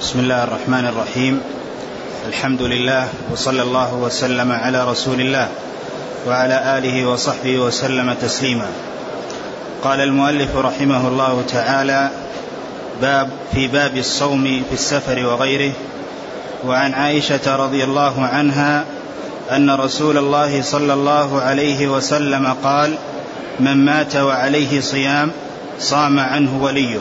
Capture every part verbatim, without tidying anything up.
بسم الله الرحمن الرحيم. الحمد لله وصلى الله وسلم على رسول الله وعلى آله وصحبه وسلم تسليما. قال المؤلف رحمه الله تعالى: باب في باب الصوم في السفر وغيره. وعن عائشة رضي الله عنها أن رسول الله صلى الله عليه وسلم قال: من مات وعليه صيام صام عنه وليه.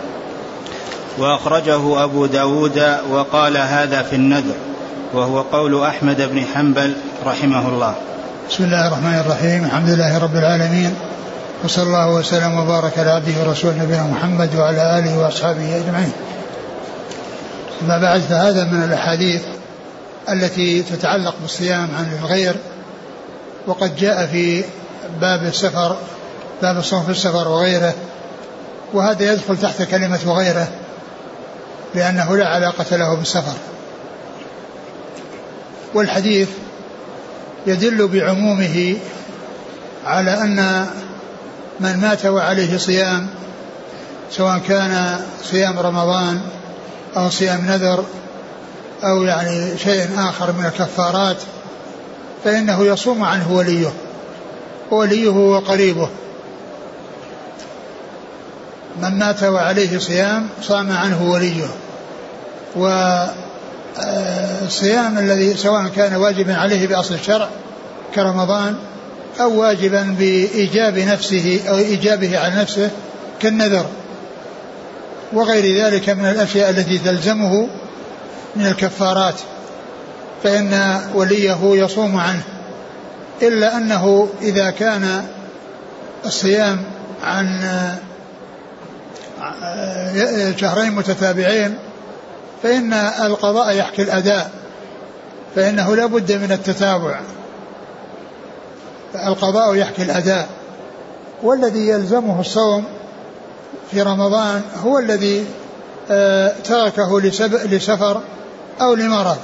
وأخرجه أبو داود وقال هذا في النذر، وهو قول أحمد بن حنبل رحمه الله. بسم الله الرحمن الرحيم. الحمد لله رب العالمين، وصلى الله وسلم وبارك على عبده ورسوله نبينا محمد وعلى آله وأصحابه أجمعين. أما بعد، فهذا من الأحاديث التي تتعلق بالصيام عن الغير، وقد جاء في باب السفر، باب الصوم في السفر وغيره، وهذا يدخل تحت كلمة وغيره لأنه لا علاقة له بالسفر. والحديث يدل بعمومه على أن من مات وعليه صيام، سواء كان صيام رمضان أو صيام نذر أو يعني شيء آخر من الكفارات، فإنه يصوم عنه وليه، ووليه وقريبه. من مات وعليه صيام صام عنه وليه. والصيام الذي سواء كان واجبا عليه بأصل الشرع كرمضان، أو واجبا بإيجاب نفسه أو إيجابه على نفسه كالنذر وغير ذلك من الأشياء التي تلزمه من الكفارات، فإن وليه يصوم عنه، إلا أنه إذا كان الصيام عن شهرين متتابعين فإن القضاء يحكي الأداء، فإنه لا بد من التتابع، القضاء يحكي الأداء. والذي يلزمه الصوم في رمضان هو الذي تركه لسفر أو لمرض،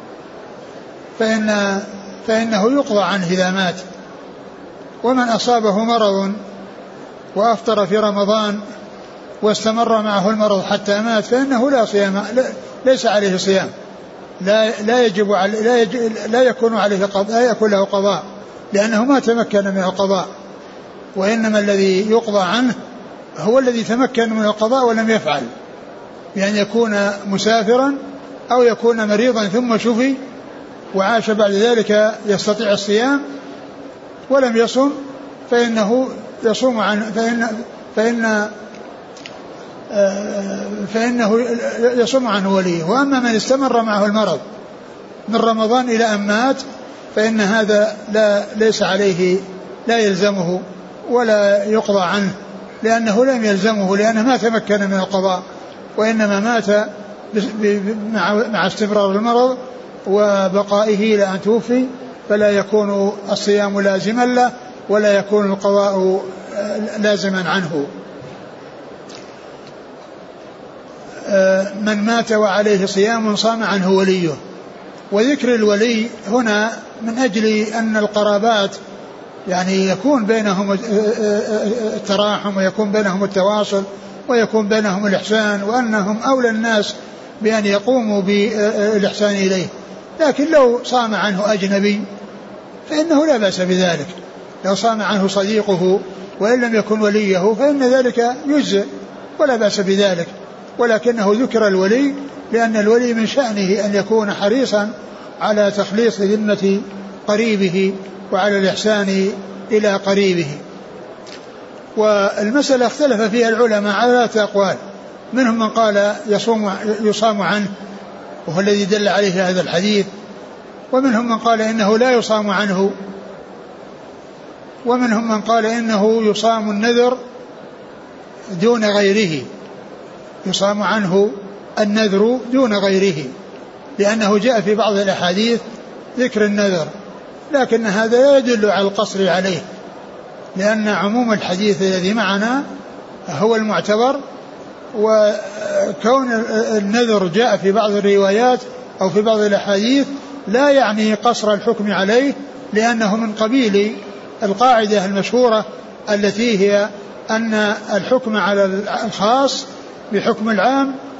فإن فإنه يقضى عنه إذا مات. ومن أصابه مرض وأفطر في رمضان واستمر معه المرض حتى مات فإنه لا صيام، ليس عليه صيام، لا لا يجب عليه، لا, يجب لا يكون عليه قضاء، لا يكون له قضاء، لأنه ما تمكن من القضاء. وإنما الذي يقضى عنه هو الذي تمكن من القضاء ولم يفعل، بأن يكون مسافرا أو يكون مريضا ثم شفي وعاش بعد ذلك يستطيع الصيام ولم يصم، فإنه يصوم عنه، فإن فإن فإنه يصوم عنه وليه. وأما من استمر معه المرض من رمضان إلى أن مات فإن هذا لا ليس عليه، لا يلزمه ولا يقضى عنه، لأنه لم يلزمه، لأنه ما تمكن من القضاء، وإنما مات مع استمرار المرض وبقائه إلى أن توفي، فلا يكون الصيام لازما له ولا يكون القضاء لازما عنه. من مات وعليه صيام صام عنه وليه. وذكر الولي هنا من أجل أن القرابات يعني يكون بينهم التراحم ويكون بينهم التواصل ويكون بينهم الإحسان، وأنهم أولى الناس بأن يقوموا بالإحسان إليه. لكن لو صام عنه أجنبي فإنه لا بأس بذلك، لو صام عنه صديقه وإن لم يكن وليه فإن ذلك يجزئ ولا بأس بذلك. ولكنه ذكر الولي لأن الولي من شأنه أن يكون حريصا على تخليص ذمة قريبه وعلى الإحسان إلى قريبه. والمسألة اختلف فيها العلماء على ثلاثة أقوال، منهم من قال يصوم يصام عنه وهو الذي دل عليه هذا الحديث، ومنهم من قال إنه لا يصام عنه، ومنهم من قال إنه يصام النذر دون غيره، يصام عنه النذر دون غيره، لأنه جاء في بعض الأحاديث ذكر النذر، لكن هذا لا يدل على القصر عليه، لأن عموم الحديث الذي معنا هو المعتبر، وكون النذر جاء في بعض الروايات أو في بعض الأحاديث لا يعني قصر الحكم عليه، لأنه من قبيل القاعدة المشهورة التي هي أن الحكم على الخاص بحكم العام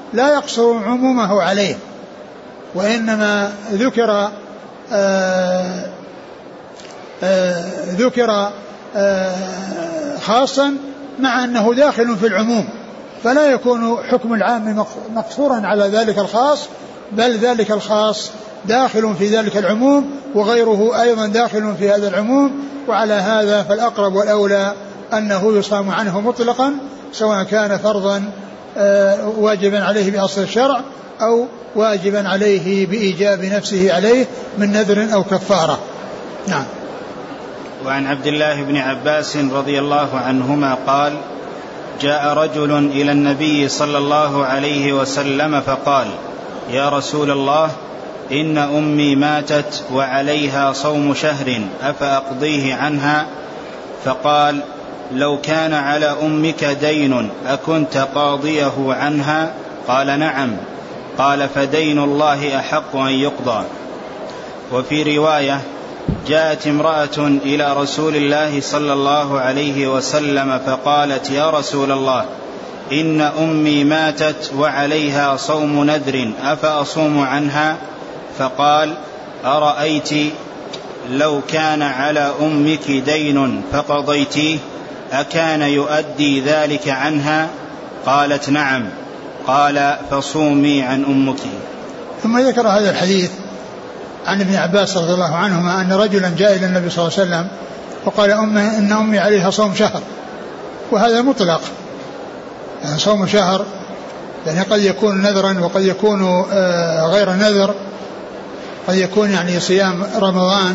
لا يقصر عمومه عليه، وإنما ذكر آآ آآ ذكر آآ خاصا مع أنه داخل في العموم، فلا يكون حكم العام مقصورا على ذلك الخاص، بل ذلك الخاص داخل في ذلك العموم وغيره أيضا داخل في هذا العموم. وعلى هذا فالأقرب والأولى أنه يصام عنه مطلقا، سواء كان فرضا واجبا عليه بأصل الشرع أو واجبا عليه بإيجاب نفسه عليه من نذر أو كفارة. نعم. وعن عبد الله بن عباس رضي الله عنهما قال: جاء رجل إلى النبي صلى الله عليه وسلم فقال: يا رسول الله، إن أمي ماتت وعليها صوم شهر أفأقضيه عنها؟ فقال: لو كان على أمك دين أكنت قاضيه عنها؟ قال: نعم. قال: فدين الله أحق أن يقضى. وفي رواية: جاءت امرأة إلى رسول الله صلى الله عليه وسلم فقالت: يا رسول الله، إن أمي ماتت وعليها صوم نذر أفأصوم عنها؟ فقال: أرأيت لو كان على أمك دين فقضيتيه أكان يؤدي ذلك عنها؟ قالت: نعم. قال: فصومي عن أمك. ثم ذكر هذا الحديث عن ابن عباس رضي الله عنهما أن رجلا جاء إلى النبي صلى الله عليه وسلم وقال: أمي إن أمي عليها صوم شهر. وهذا مطلق، يعني صوم شهر يعني قد يكون نذرا وقد يكون غير نذر، قد يكون يعني صيام رمضان،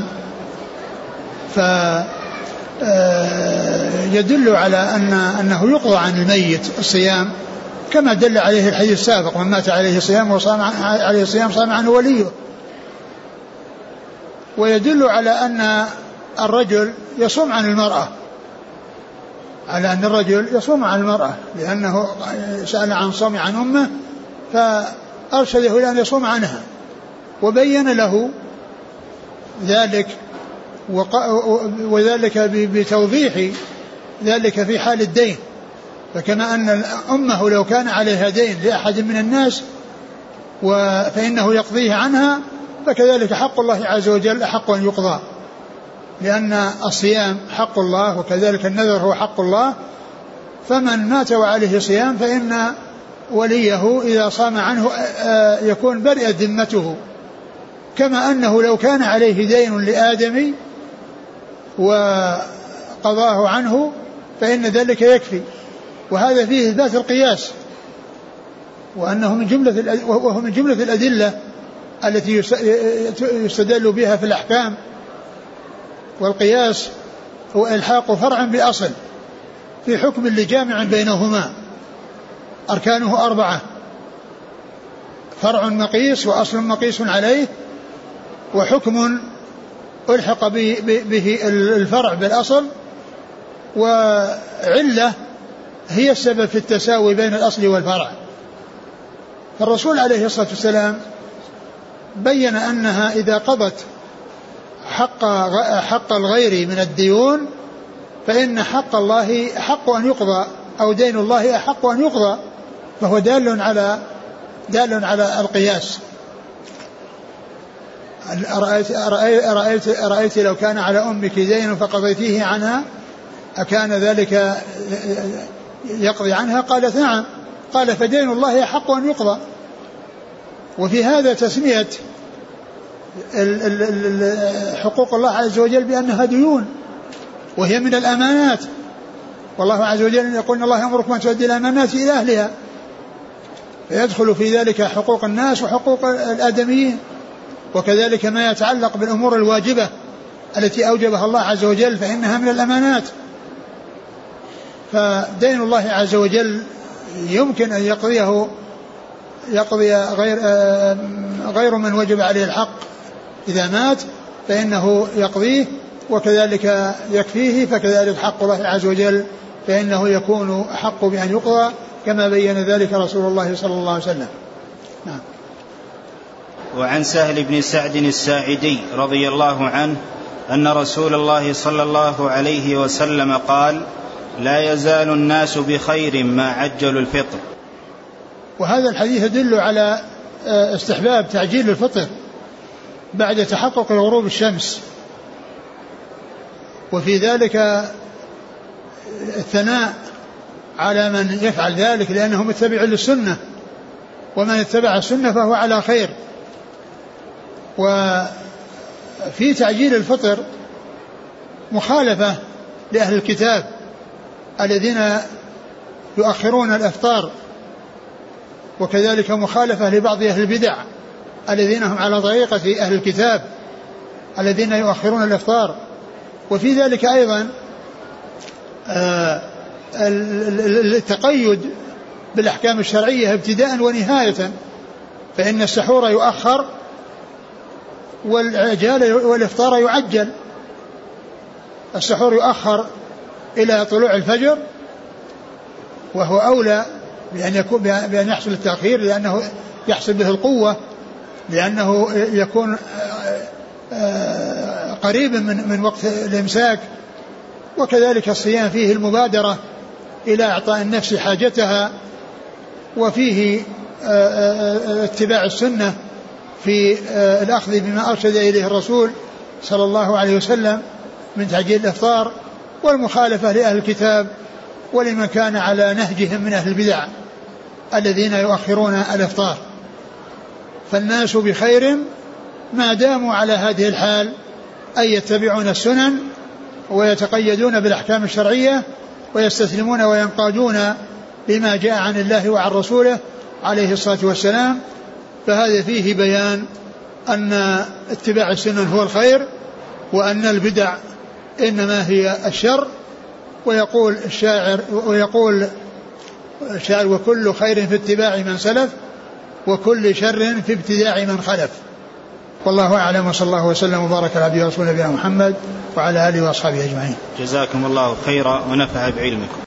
فيدل على أن أنه يقضى عن الميت الصيام كما دل عليه الحديث السابق: من مات عليه صيام وصام عليه صيام صام عنه وليه. ويدل على أن الرجل يصوم عن المرأة، على أن الرجل يصوم عن المرأة، لأنه سأل عن صوم عن أمه فأرشده إلى أن يصوم عنها، وبين له ذلك وذلك بتوضيح ذلك في حال الدين. فكما أن أمه لو كان عليها دين لأحد من الناس فإنه يقضيه عنها، فكذلك حق الله عز وجل أحق أن يقضى، لأن الصيام حق الله وكذلك النذر هو حق الله. فمن مات وعليه صيام فإن وليه إذا صام عنه يكون برئت ذمته، كما أنه لو كان عليه دين لآدمي وقضاه عنه فإن ذلك يكفي. وهذا فيه إثبات القياس، وأنه من جملة وهو من جملة الأدلة التي يستدل بها في الأحكام. والقياس هو إلحاق فرع بأصل في حكم لجامع بينهما، أركانه أربعة: فرع مقيس وأصل مقيس عليه وحكم ألحق به الفرع بالأصل وعلة هي السبب في التساوي بين الأصل والفرع. فالرسول عليه الصلاة والسلام بين أنها إذا قضت حق, حق الغير من الديون فإن حق الله حق أن يقضى، أو دين الله أحق أن يقضى، فهو دال على دال على القياس. أرأيت, أرأيت, أرأيت لو كان على أمك دين فقضيتيه عنها أكان ذلك يقضي عنها؟ قالت: نعم. قال: فدين الله أحق أن يقضى. وفي هذا تسمية حقوق الله عز وجل بأنها ديون، وهي من الأمانات، والله عز وجل يقول: إن الله يأمركم أن تؤدوا الأمانات إلى أهلها، فيدخل في ذلك حقوق الناس وحقوق الآدميين، وكذلك ما يتعلق بالأمور الواجبة التي أوجبها الله عز وجل فإنها من الأمانات. فدين الله عز وجل يمكن أن يقضيه يقضي غير غير من وجب عليه الحق إذا مات فإنه يقضيه، وكذلك يكفيه، فكذلك حق الله عز وجل فإنه يكون أحق بأن يقضى، كما بين ذلك رسول الله صلى الله عليه وسلم. نعم. وعن سهل بن سعد الساعدي رضي الله عنه أن رسول الله صلى الله عليه وسلم قال: لا يزال الناس بخير ما عجلوا الفطر. وهذا الحديث يدل على استحباب تعجيل الفطر بعد تحقق غروب الشمس، وفي ذلك الثناء على من يفعل ذلك لأنه متبع للسنة، ومن اتبع السنة فهو على خير. وفي تعجيل الفطر مخالفة لأهل الكتاب الذين يؤخرون الإفطار، وكذلك مخالفة لبعض أهل البدع الذين هم على طريقة أهل الكتاب الذين يؤخرون الإفطار. وفي ذلك أيضا التقيد بالأحكام الشرعية ابتداء ونهاية، فإن السحور يؤخر والإفطار يعجل. السحور يؤخر إلى طلوع الفجر وهو أولى بأن يكون بأن يحصل التأخير لأنه يحصل به القوة، لأنه يكون قريبا من من وقت الإمساك. وكذلك الصيام فيه المبادرة إلى إعطاء النفس حاجتها، وفيه اتباع السنة في الأخذ بما أرشد إليه الرسول صلى الله عليه وسلم من تعجيل الإفطار، والمخالفة لأهل الكتاب ولمن كان على نهجهم من أهل البدع الذين يؤخرون الإفطار. فالناس بخير ما داموا على هذه الحال، أي يتبعون السنن ويتقيدون بالأحكام الشرعية ويستسلمون وينقادون بما جاء عن الله وعن رسوله عليه الصلاة والسلام. فهذا فيه بيان أن اتباع السنن هو الخير، وأن البدع إنما هي الشر. ويقول الشاعر ويقول الشاعر وكل خير في اتباع من سلف وكل شر في ابتداع من خلف. والله أعلم، وصلى الله وسلم وبارك على عبده ورسوله نبينا محمد وعلى آله وأصحابه أجمعين. جزاكم الله خيرا ونفع بعلمكم.